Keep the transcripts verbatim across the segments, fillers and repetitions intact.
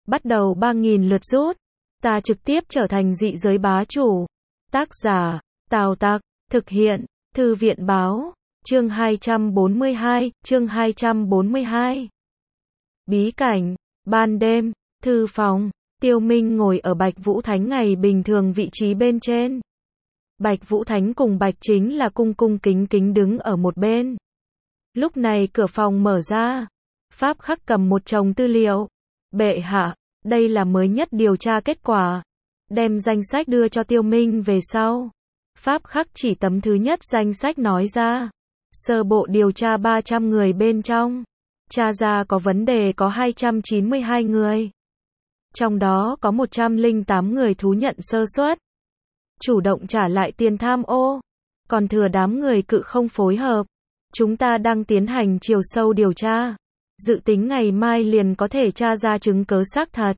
bắt đầu ba nghìn lượt rút. Ta trực tiếp trở thành dị giới bá chủ. Tác giả, Tào Tặc, thực hiện, Thư viện báo, chương hai trăm bốn mươi hai, chương hai trăm bốn mươi hai. Bí cảnh, ban đêm, thư phòng, Tiêu Minh ngồi ở Bạch Vũ Thánh ngày bình thường vị trí bên trên. Bạch Vũ Thánh cùng Bạch Chính là cung cung kính kính đứng ở một bên. Lúc này cửa phòng mở ra. Pháp Khắc cầm một chồng tư liệu. Bệ hạ, đây là mới nhất điều tra kết quả. Đem danh sách đưa cho Tiêu Minh về sau. Pháp Khắc chỉ tấm thứ nhất danh sách nói ra. Sơ bộ điều tra ba trăm người bên trong. Tra ra có vấn đề có hai trăm chín mươi hai người. Trong đó có một trăm lẻ tám người thú nhận sơ suất. Chủ động trả lại tiền tham ô. Còn thừa đám người cự không phối hợp. Chúng ta đang tiến hành chiều sâu điều tra. Dự tính ngày mai liền có thể tra ra chứng cứ xác thật.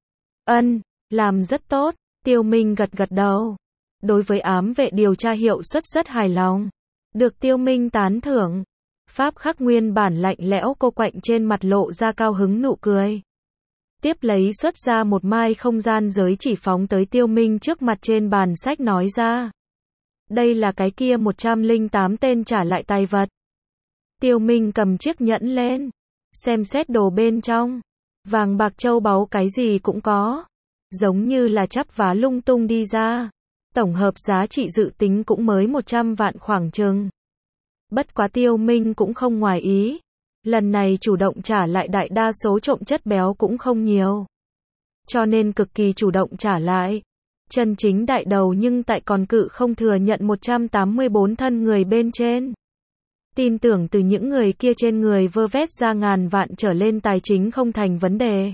Ân, làm rất tốt. Tiêu Minh gật gật đầu. Đối với ám vệ điều tra hiệu suất rất hài lòng. Được Tiêu Minh tán thưởng. Pháp Khắc nguyên bản lạnh lẽo cô quạnh trên mặt lộ ra cao hứng nụ cười. Tiếp lấy xuất ra một mai không gian giới chỉ phóng tới Tiêu Minh trước mặt trên bàn sách nói ra. Đây là cái kia một trăm lẻ tám tên trả lại tài vật. Tiêu Minh cầm chiếc nhẫn lên. Xem xét đồ bên trong. Vàng bạc châu báu cái gì cũng có. Giống như là chắp vá lung tung đi ra. Tổng hợp giá trị dự tính cũng mới một trăm vạn khoảng chừng. Bất quá Tiêu Minh cũng không ngoài ý. Lần này chủ động trả lại đại đa số trộm chất béo cũng không nhiều. Cho nên cực kỳ chủ động trả lại. Chân chính đại đầu nhưng tại còn cự không thừa nhận một trăm tám mươi bốn thân người bên trên. Tin tưởng từ những người kia trên người vơ vét ra ngàn vạn trở lên tài chính không thành vấn đề.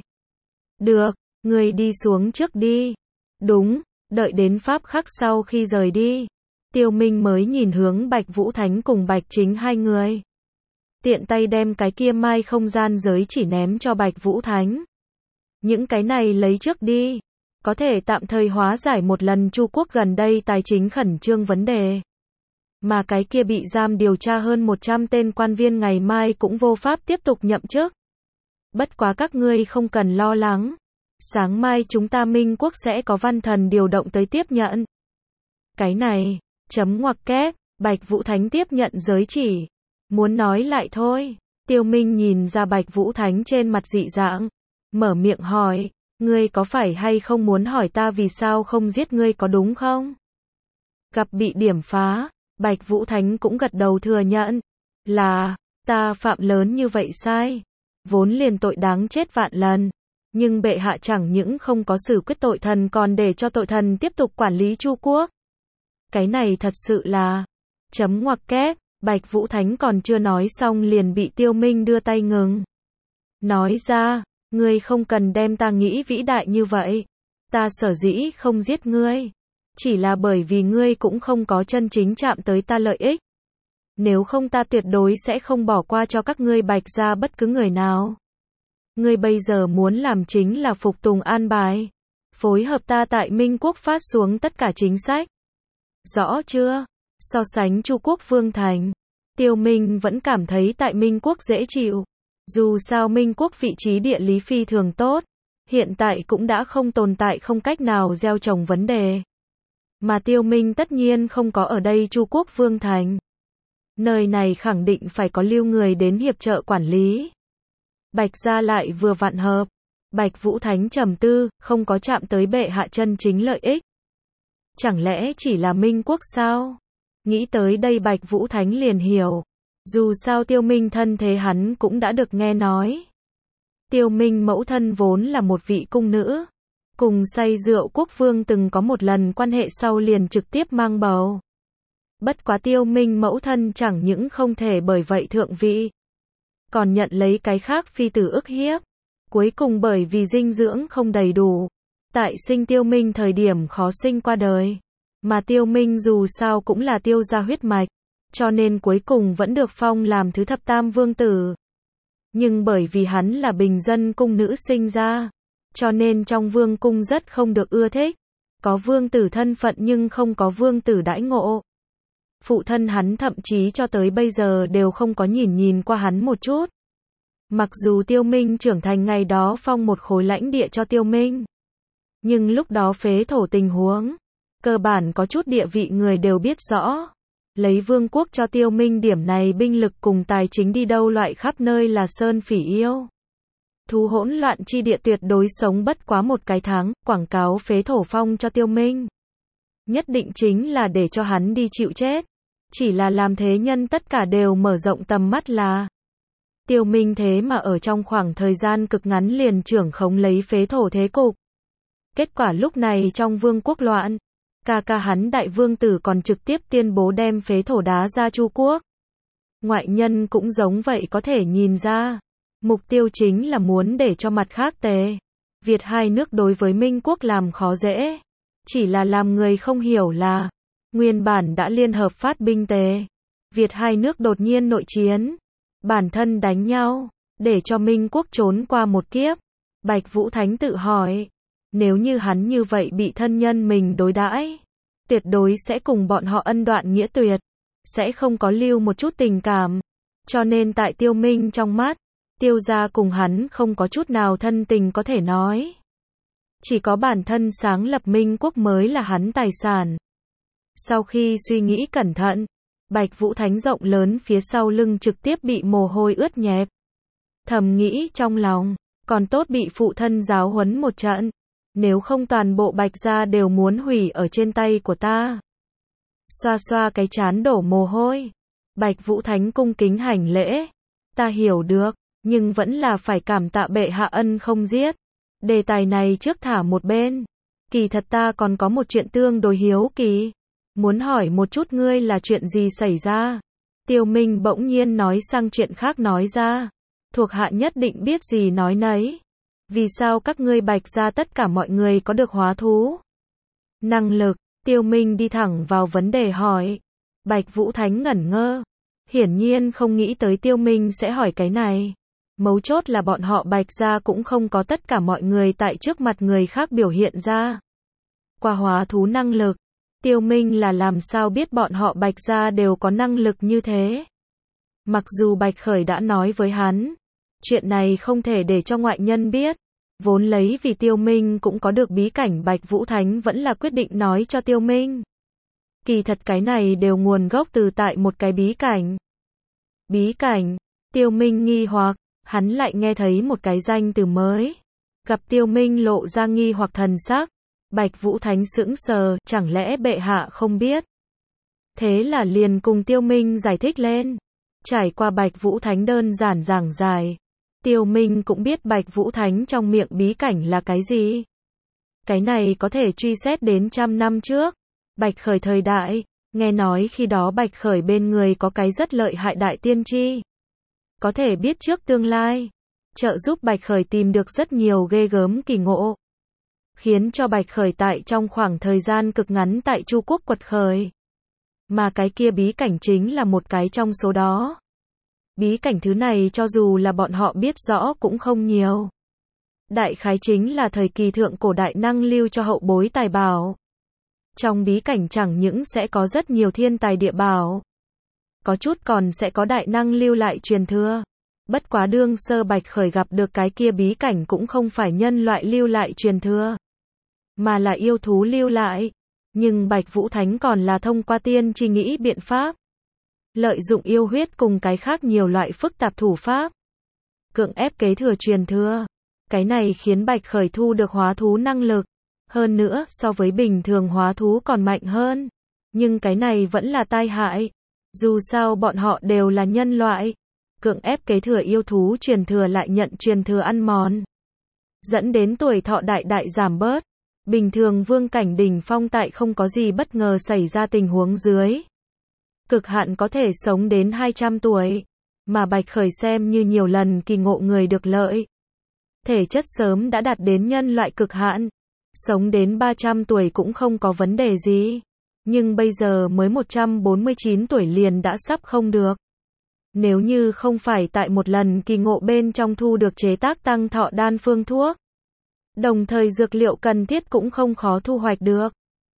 Được, người đi xuống trước đi. Đúng, đợi đến Pháp Khắc sau khi rời đi. Tiêu Minh mới nhìn hướng Bạch Vũ Thánh cùng Bạch Chính hai người. Tiện tay đem cái kia mai không gian giới chỉ ném cho Bạch Vũ Thánh. Những cái này lấy trước đi. Có thể tạm thời hóa giải một lần Chu quốc gần đây tài chính khẩn trương vấn đề. Mà cái kia bị giam điều tra hơn một trăm tên quan viên ngày mai cũng vô pháp tiếp tục nhậm chức. Bất quá các ngươi không cần lo lắng. Sáng mai chúng ta Minh quốc sẽ có văn thần điều động tới tiếp nhận. Cái này, chấm ngoặc kép, Bạch Vũ Thánh tiếp nhận giới chỉ. Muốn nói lại thôi. Tiêu Minh nhìn ra Bạch Vũ Thánh trên mặt dị dạng. Mở miệng hỏi, ngươi có phải hay không muốn hỏi ta vì sao không giết ngươi có đúng không? Gặp bị điểm phá, Bạch Vũ Thánh cũng gật đầu thừa nhận. Là, ta phạm lớn như vậy sai. Vốn liền tội đáng chết vạn lần. Nhưng bệ hạ chẳng những không có xử quyết tội thần còn để cho tội thần tiếp tục quản lý Chu quốc. Cái này thật sự là... Chấm ngoặc kép, Bạch Vũ Thánh còn chưa nói xong liền bị Tiêu Minh đưa tay ngừng. Nói ra, ngươi không cần đem ta nghĩ vĩ đại như vậy. Ta sở dĩ không giết ngươi. Chỉ là bởi vì ngươi cũng không có chân chính chạm tới ta lợi ích. Nếu không ta tuyệt đối sẽ không bỏ qua cho các ngươi Bạch gia bất cứ người nào. Ngươi bây giờ muốn làm chính là phục tùng an bài. Phối hợp ta tại Minh quốc phát xuống tất cả chính sách. Rõ chưa? So sánh Chu quốc vương thành. Tiêu Minh vẫn cảm thấy tại Minh quốc dễ chịu. Dù sao Minh quốc vị trí địa lý phi thường tốt. Hiện tại cũng đã không tồn tại không cách nào gieo trồng vấn đề. Mà Tiêu Minh tất nhiên không có ở đây Chu quốc vương thành. Nơi này khẳng định phải có lưu người đến hiệp trợ quản lý. Bạch gia lại vừa vặn hợp. Bạch Vũ Thánh trầm tư, không có chạm tới bệ hạ chân chính lợi ích. Chẳng lẽ chỉ là Minh quốc sao? Nghĩ tới đây Bạch Vũ Thánh liền hiểu. Dù sao Tiêu Minh thân thế hắn cũng đã được nghe nói. Tiêu Minh mẫu thân vốn là một vị cung nữ. Cùng say rượu quốc vương từng có một lần quan hệ sau liền trực tiếp mang bầu. Bất quá Tiêu Minh mẫu thân chẳng những không thể bởi vậy thượng vị. Còn nhận lấy cái khác phi tử ức hiếp. Cuối cùng bởi vì dinh dưỡng không đầy đủ. Tại sinh Tiêu Minh thời điểm khó sinh qua đời. Mà Tiêu Minh dù sao cũng là Tiêu gia huyết mạch. Cho nên cuối cùng vẫn được phong làm thứ thập tam vương tử. Nhưng bởi vì hắn là bình dân cung nữ sinh ra. Cho nên trong vương cung rất không được ưa thích. Có vương tử thân phận nhưng không có vương tử đãi ngộ. Phụ thân hắn thậm chí cho tới bây giờ đều không có nhìn nhìn qua hắn một chút. Mặc dù Tiêu Minh trưởng thành ngày đó phong một khối lãnh địa cho Tiêu Minh, nhưng lúc đó phế thổ tình huống, cơ bản có chút địa vị người đều biết rõ. Lấy vương quốc cho Tiêu Minh điểm này binh lực cùng tài chính đi đâu loại khắp nơi là sơn phỉ yêu. Thú hỗn loạn chi địa tuyệt đối sống bất quá một cái tháng, quảng cáo phế thổ phong cho Tiêu Minh. Nhất định chính là để cho hắn đi chịu chết. Chỉ là làm thế nhân tất cả đều mở rộng tầm mắt là Tiêu Minh thế mà ở trong khoảng thời gian cực ngắn liền trưởng khống lấy phế thổ thế cục. Kết quả lúc này trong vương quốc loạn, ca ca hắn đại vương tử còn trực tiếp tuyên bố đem phế thổ đá ra Chu quốc. Ngoại nhân cũng giống vậy có thể nhìn ra, mục tiêu chính là muốn để cho mặt khác Tề, Việt hai nước đối với Minh quốc làm khó dễ. Chỉ là làm người không hiểu là, nguyên bản đã liên hợp phát binh Tề, Việt hai nước đột nhiên nội chiến, bản thân đánh nhau, để cho Minh quốc trốn qua một kiếp. Bạch Vũ Thánh tự hỏi, nếu như hắn như vậy bị thân nhân mình đối đãi, tuyệt đối sẽ cùng bọn họ ân đoạn nghĩa tuyệt, sẽ không có lưu một chút tình cảm. Cho nên tại Tiêu Minh trong mắt, Tiêu gia cùng hắn không có chút nào thân tình có thể nói. Chỉ có bản thân sáng lập Minh quốc mới là hắn tài sản. Sau khi suy nghĩ cẩn thận, Bạch Vũ Thánh rộng lớn phía sau lưng trực tiếp bị mồ hôi ướt nhẹp. Thầm nghĩ trong lòng, còn tốt bị phụ thân giáo huấn một trận, nếu không toàn bộ Bạch gia đều muốn hủy ở trên tay của ta. Xoa xoa cái trán đổ mồ hôi, Bạch Vũ Thánh cung kính hành lễ. Ta hiểu được, nhưng vẫn là phải cảm tạ bệ hạ ân không giết. Đề tài này trước thả một bên. Kỳ thật ta còn có một chuyện tương đối hiếu kỳ. Muốn hỏi một chút ngươi là chuyện gì xảy ra? Tiêu Minh bỗng nhiên nói sang chuyện khác nói ra. Thuộc hạ nhất định biết gì nói nấy. Vì sao các ngươi Bạch gia tất cả mọi người có được hóa thú năng lực? Tiêu Minh đi thẳng vào vấn đề hỏi. Bạch Vũ Thánh ngẩn ngơ. Hiển nhiên không nghĩ tới Tiêu Minh sẽ hỏi cái này. Mấu chốt là bọn họ Bạch gia cũng không có tất cả mọi người tại trước mặt người khác biểu hiện ra qua hóa thú năng lực. Tiêu Minh là làm sao biết bọn họ Bạch gia đều có năng lực như thế? Mặc dù Bạch Khởi đã nói với hắn, chuyện này không thể để cho ngoại nhân biết. Vốn lấy vì Tiêu Minh cũng có được bí cảnh, Bạch Vũ Thánh vẫn là quyết định nói cho Tiêu Minh. Kỳ thật cái này đều nguồn gốc từ tại một cái bí cảnh. Bí cảnh? Tiêu Minh nghi hoặc, hắn lại nghe thấy một cái danh từ mới. Gặp Tiêu Minh lộ ra nghi hoặc thần sắc, Bạch Vũ Thánh sững sờ, chẳng lẽ bệ hạ không biết? Thế là liền cùng Tiêu Minh giải thích lên. Trải qua Bạch Vũ Thánh đơn giản giảng giải, Tiêu Minh cũng biết Bạch Vũ Thánh trong miệng bí cảnh là cái gì. Cái này có thể truy xét đến trăm năm trước, Bạch Khởi thời đại, nghe nói khi đó Bạch Khởi bên người có cái rất lợi hại đại tiên tri. Có thể biết trước tương lai, trợ giúp Bạch Khởi tìm được rất nhiều ghê gớm kỳ ngộ. Khiến cho Bạch Khởi tại trong khoảng thời gian cực ngắn tại Chu quốc quật khởi. Mà cái kia bí cảnh chính là một cái trong số đó. Bí cảnh thứ này cho dù là bọn họ biết rõ cũng không nhiều. Đại khái chính là thời kỳ thượng cổ đại năng lưu cho hậu bối tài bảo. Trong bí cảnh chẳng những sẽ có rất nhiều thiên tài địa bảo, có chút còn sẽ có đại năng lưu lại truyền thừa. Bất quá đương sơ Bạch Khởi gặp được cái kia bí cảnh cũng không phải nhân loại lưu lại truyền thừa, mà là yêu thú lưu lại. Nhưng Bạch Vũ Thánh còn là thông qua tiên tri nghĩ biện pháp, lợi dụng yêu huyết cùng cái khác nhiều loại phức tạp thủ pháp, cưỡng ép kế thừa truyền thừa. Cái này khiến Bạch Khởi thu được hóa thú năng lực, hơn nữa so với bình thường hóa thú còn mạnh hơn. Nhưng cái này vẫn là tai hại, dù sao bọn họ đều là nhân loại, cưỡng ép kế thừa yêu thú truyền thừa lại nhận truyền thừa ăn mòn, dẫn đến tuổi thọ đại đại giảm bớt. Bình thường vương cảnh đỉnh phong tại không có gì bất ngờ xảy ra tình huống dưới, cực hạn có thể sống đến hai trăm tuổi, mà Bạch Khởi xem như nhiều lần kỳ ngộ người được lợi. Thể chất sớm đã đạt đến nhân loại cực hạn, sống đến ba trăm tuổi cũng không có vấn đề gì. Nhưng bây giờ mới một trăm bốn mươi chín tuổi liền đã sắp không được. Nếu như không phải tại một lần kỳ ngộ bên trong thu được chế tác tăng thọ đan phương thuốc, đồng thời dược liệu cần thiết cũng không khó thu hoạch được.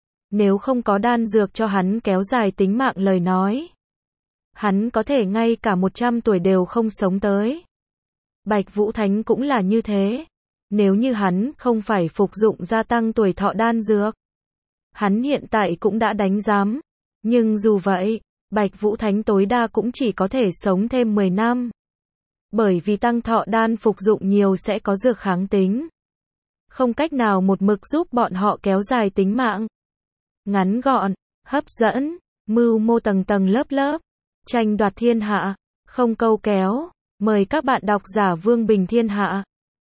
Nếu không có đan dược cho hắn kéo dài tính mạng lời nói, hắn có thể ngay cả một trăm tuổi đều không sống tới. Bạch Vũ Thánh cũng là như thế. Nếu như hắn không phải phục dụng gia tăng tuổi thọ đan dược, hắn hiện tại cũng đã đánh giám. Nhưng dù vậy, Bạch Vũ Thánh tối đa cũng chỉ có thể sống thêm mười năm. Bởi vì tăng thọ đan phục dụng nhiều sẽ có dược kháng tính. Không cách nào một mực giúp bọn họ kéo dài tính mạng. Ngắn gọn, hấp dẫn, mưu mô tầng tầng lớp lớp, tranh đoạt thiên hạ, không câu kéo. Mời các bạn đọc giả Vương Bình Thiên Hạ.